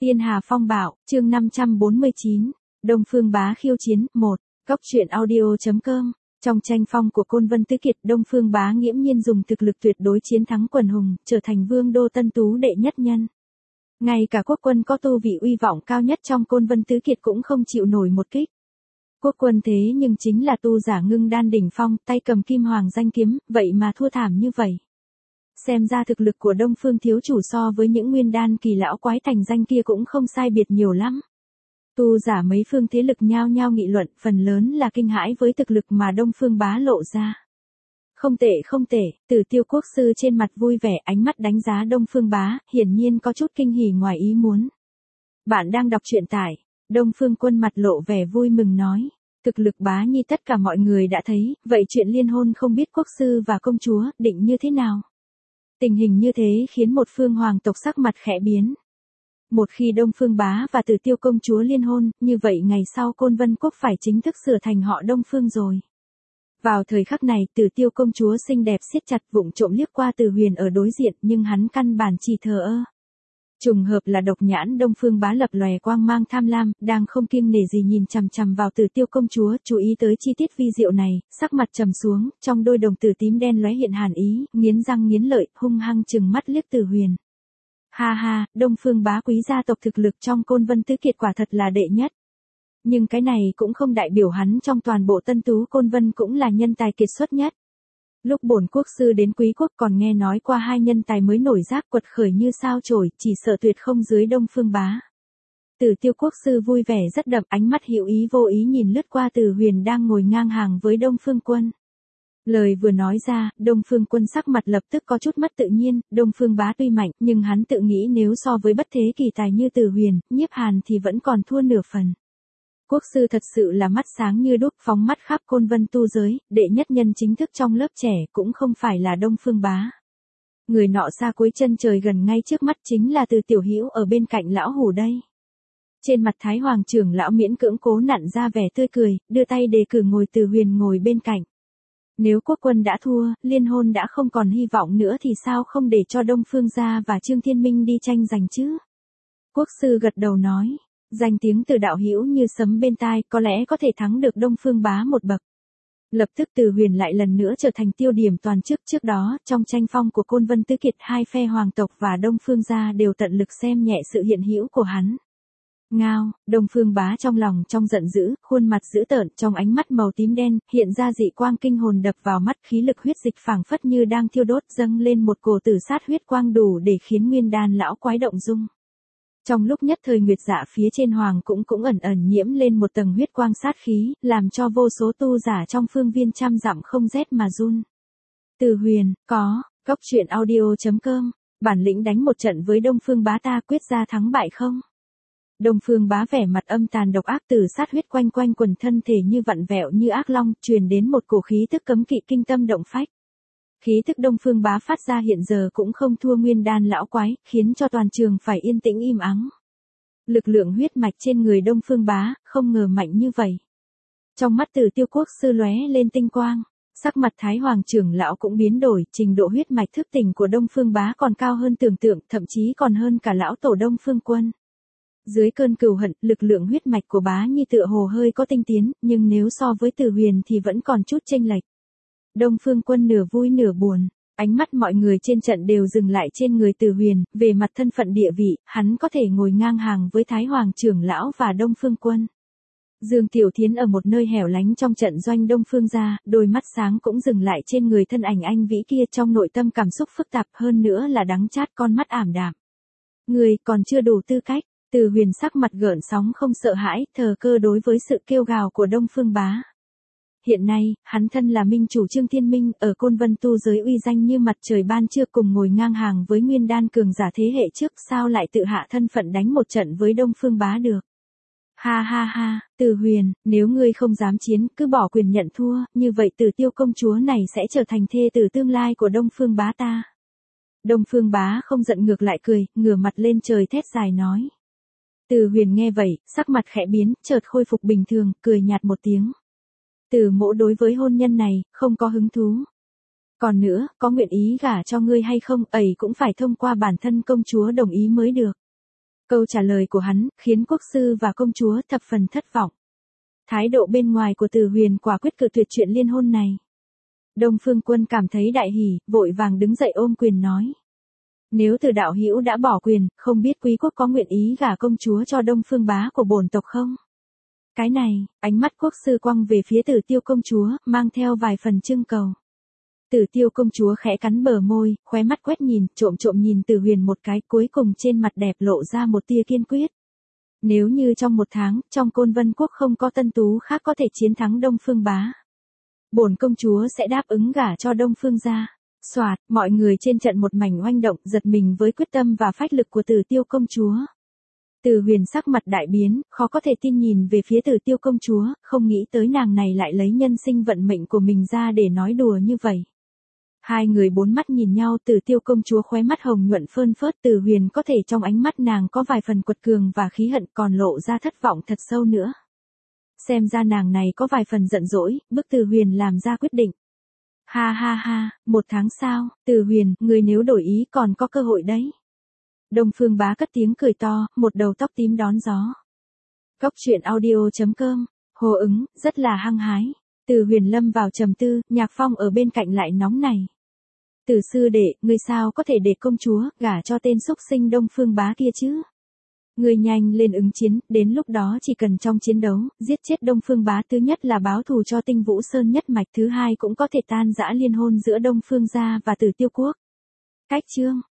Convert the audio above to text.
Tiên Hà Phong Bạo, chương 549, Đông Phương Bá khiêu chiến, 1, Cóc truyện audio.com. Trong tranh phong của Côn Vân Tứ Kiệt, Đông Phương Bá nghiễm nhiên dùng thực lực tuyệt đối chiến thắng quần hùng, trở thành vương đô Tân Tú đệ nhất nhân. Ngay cả quốc quân có tu vị uy vọng cao nhất trong Côn Vân Tứ Kiệt cũng không chịu nổi một kích. Quốc quân thế nhưng chính là tu giả ngưng đan đỉnh phong, tay cầm kim hoàng danh kiếm, vậy mà thua thảm như vậy. Xem ra thực lực của Đông Phương thiếu chủ so với những nguyên đan kỳ lão quái thành danh kia cũng không sai biệt nhiều lắm. Tu giả mấy phương thế lực nhao nhao nghị luận, phần lớn là kinh hãi với thực lực mà Đông Phương Bá lộ ra. Không tệ, Tử Tiêu quốc sư trên mặt vui vẻ, ánh mắt đánh giá Đông Phương Bá, hiển nhiên có chút kinh hỉ ngoài ý muốn. Bạn đang đọc truyện tại Đông Phương Quân mặt lộ vẻ vui mừng nói. Thực lực Bá Nhi tất cả mọi người đã thấy, vậy chuyện liên hôn không biết quốc sư và công chúa định như thế nào? Tình hình như thế khiến một phương hoàng tộc sắc mặt khẽ biến. Một khi Đông Phương Bá và Tử Tiêu công chúa liên hôn, như vậy ngày sau Côn Vân quốc phải chính thức sửa thành họ Đông Phương rồi. Vào thời khắc này, Tử Tiêu công chúa xinh đẹp siết chặt vụng trộm liếc qua Từ Huyền ở đối diện, nhưng hắn căn bản chỉ thờ ơ. Trùng hợp là độc nhãn Đông Phương Bá lập lòe quang mang tham lam, đang không kiêng nể gì nhìn chằm chằm vào Tử Tiêu công chúa, chú ý tới chi tiết vi diệu này, sắc mặt trầm xuống, trong đôi đồng tử tím đen lóe hiện hàn ý, nghiến răng nghiến lợi, hung hăng trừng mắt liếc Từ Huyền. Ha ha, Đông Phương Bá quý gia tộc thực lực trong Côn Vân Tứ Kiệt quả thật là đệ nhất. Nhưng cái này cũng không đại biểu hắn trong toàn bộ Tân Tú Côn Vân cũng là nhân tài kiệt xuất nhất. Lúc bổn quốc sư đến Quý quốc còn nghe nói qua hai nhân tài mới nổi giác quật khởi như sao chổi, chỉ sợ tuyệt không dưới Đông Phương Bá. Tử Tiêu quốc sư vui vẻ rất đậm, ánh mắt hữu ý vô ý nhìn lướt qua Từ Huyền đang ngồi ngang hàng với Đông Phương Quân. Lời vừa nói ra, Đông Phương Quân sắc mặt lập tức có chút mất tự nhiên, Đông Phương Bá tuy mạnh, nhưng hắn tự nghĩ nếu so với bất thế kỳ tài như Từ Huyền, Nhiếp Hàn thì vẫn còn thua nửa phần. Quốc sư thật sự là mắt sáng như đuốc, phóng mắt khắp Côn Vân tu giới, đệ nhất nhân chính thức trong lớp trẻ cũng không phải là Đông Phương Bá. Người nọ xa cuối chân trời gần ngay trước mắt chính là Từ Tiểu Hữu ở bên cạnh lão hủ đây. Trên mặt Thái Hoàng trưởng lão miễn cưỡng cố nặn ra vẻ tươi cười, đưa tay đề cử ngồi Từ Huyền ngồi bên cạnh. Nếu quốc quân đã thua, liên hôn đã không còn hy vọng nữa thì sao không để cho Đông Phương gia và Trương Thiên Minh đi tranh giành chứ? Quốc sư gật đầu nói. Danh tiếng Từ đạo hữu như sấm bên tai, có lẽ có thể thắng được Đông Phương Bá một bậc. Lập tức Từ Huyền lại lần nữa trở thành tiêu điểm toàn trước đó, trong tranh phong của Côn Vân Tứ Kiệt, hai phe hoàng tộc và Đông Phương gia đều tận lực xem nhẹ sự hiện hữu của hắn. Ngao, Đông Phương Bá trong lòng trong giận dữ, khuôn mặt dữ tợn, trong ánh mắt màu tím đen, hiện ra dị quang kinh hồn đập vào mắt, khí lực huyết dịch phảng phất như đang thiêu đốt, dâng lên một cổ tử sát huyết quang đủ để khiến nguyên đan lão quái động dung. Trong lúc nhất thời nguyệt dạ phía trên hoàng cũng ẩn nhiễm lên một tầng huyết quang sát khí, làm cho vô số tu giả trong phương viên trăm dặm không rét mà run. Từ Huyền, có, Cóc truyện audio.com, bản lĩnh đánh một trận với Đông Phương Bá ta quyết ra thắng bại không? Đông Phương Bá vẻ mặt âm tàn độc ác, từ sát huyết quanh quần thân thể như vặn vẹo như ác long, truyền đến một cổ khí tức cấm kỵ kinh tâm động phách. Khí tức Đông Phương Bá phát ra hiện giờ cũng không thua nguyên đan lão quái, khiến cho toàn trường phải yên tĩnh im ắng. Lực lượng huyết mạch trên người Đông Phương Bá, không ngờ mạnh như vậy. Trong mắt Tử Tiêu quốc sư lóe lên tinh quang, sắc mặt Thái Hoàng trưởng lão cũng biến đổi, trình độ huyết mạch thức tỉnh của Đông Phương Bá còn cao hơn tưởng tượng, thậm chí còn hơn cả lão tổ Đông Phương Quân. Dưới cơn cừu hận, lực lượng huyết mạch của Bá Nhi tựa hồ hơi có tinh tiến, nhưng nếu so với Từ Huyền thì vẫn còn chút chênh lệch. Đông Phương Quân nửa vui nửa buồn, ánh mắt mọi người trên trận đều dừng lại trên người Từ Huyền, về mặt thân phận địa vị, hắn có thể ngồi ngang hàng với Thái Hoàng trưởng lão và Đông Phương Quân. Dương Tiểu Thiến ở một nơi hẻo lánh trong trận doanh Đông Phương gia, đôi mắt sáng cũng dừng lại trên người thân ảnh anh vĩ kia, trong nội tâm cảm xúc phức tạp, hơn nữa là đắng chát, con mắt ảm đạm. Người còn chưa đủ tư cách. Từ Huyền sắc mặt gợn sóng không sợ hãi, thờ cơ đối với sự kêu gào của Đông Phương Bá. Hiện nay, hắn thân là minh chủ Trương Thiên Minh, ở Côn Vân tu giới uy danh như mặt trời ban trưa, cùng ngồi ngang hàng với nguyên đan cường giả thế hệ trước, sao lại tự hạ thân phận đánh một trận với Đông Phương Bá được. Ha ha ha, Từ Huyền, nếu ngươi không dám chiến, cứ bỏ quyền nhận thua, như vậy Tử Tiêu công chúa này sẽ trở thành thê tử tương lai của Đông Phương Bá ta. Đông Phương Bá không giận ngược lại cười, ngửa mặt lên trời thét dài nói. Từ Huyền nghe vậy, sắc mặt khẽ biến, chợt khôi phục bình thường, cười nhạt một tiếng. Từ mỗ đối với hôn nhân này, không có hứng thú. Còn nữa, có nguyện ý gả cho ngươi hay không, ấy cũng phải thông qua bản thân công chúa đồng ý mới được. Câu trả lời của hắn, khiến quốc sư và công chúa thập phần thất vọng. Thái độ bên ngoài của Từ Huyền quả quyết cự tuyệt chuyện liên hôn này. Đông Phương Quân cảm thấy đại hỉ, vội vàng đứng dậy ôm quyền nói. Nếu Từ đạo hữu đã bỏ quyền, không biết quý quốc có nguyện ý gả công chúa cho Đông Phương bá của bổn tộc không? Cái này, ánh mắt quốc sư quăng về phía Tử Tiêu công chúa, mang theo vài phần trưng cầu. Tử Tiêu công chúa khẽ cắn bờ môi, khóe mắt quét nhìn, trộm trộm nhìn Từ Huyền một cái, cuối cùng trên mặt đẹp lộ ra một tia kiên quyết. Nếu như trong 1 tháng, trong Côn Vân quốc không có tân tú khác có thể chiến thắng Đông Phương bá, bổn công chúa sẽ đáp ứng gả cho Đông Phương gia. Soạt, mọi người trên trận một mảnh oanh động, giật mình với quyết tâm và phách lực của Tử Tiêu công chúa. Từ Huyền sắc mặt đại biến, khó có thể tin nhìn về phía Tử Tiêu công chúa, không nghĩ tới nàng này lại lấy nhân sinh vận mệnh của mình ra để nói đùa như vậy. Hai người bốn mắt nhìn nhau, Tử Tiêu công chúa khóe mắt hồng nhuận phơn phớt, Từ Huyền có thể trong ánh mắt nàng có vài phần quật cường và khí hận, còn lộ ra thất vọng thật sâu nữa. Xem ra nàng này có vài phần giận dỗi, bức Từ Huyền làm ra quyết định. Ha ha ha, 1 tháng sau, Từ Huyền, người nếu đổi ý còn có cơ hội đấy. Đông Phương bá cất tiếng cười to, một đầu tóc tím đón gió. Cóc truyện audio.com, hô ứng, rất là hăng hái. Từ Huyền lâm vào trầm tư, Nhạc Phong ở bên cạnh lại nóng này. Từ sư đệ, ngươi sao có thể để công chúa gả cho tên xúc sinh Đông Phương bá kia chứ? Ngươi nhanh lên ứng chiến, đến lúc đó chỉ cần trong chiến đấu, giết chết Đông Phương bá, thứ nhất là báo thù cho Tinh Vũ Sơn nhất mạch, thứ hai cũng có thể tan rã liên hôn giữa Đông Phương gia và Tử Tiêu quốc. Cách chương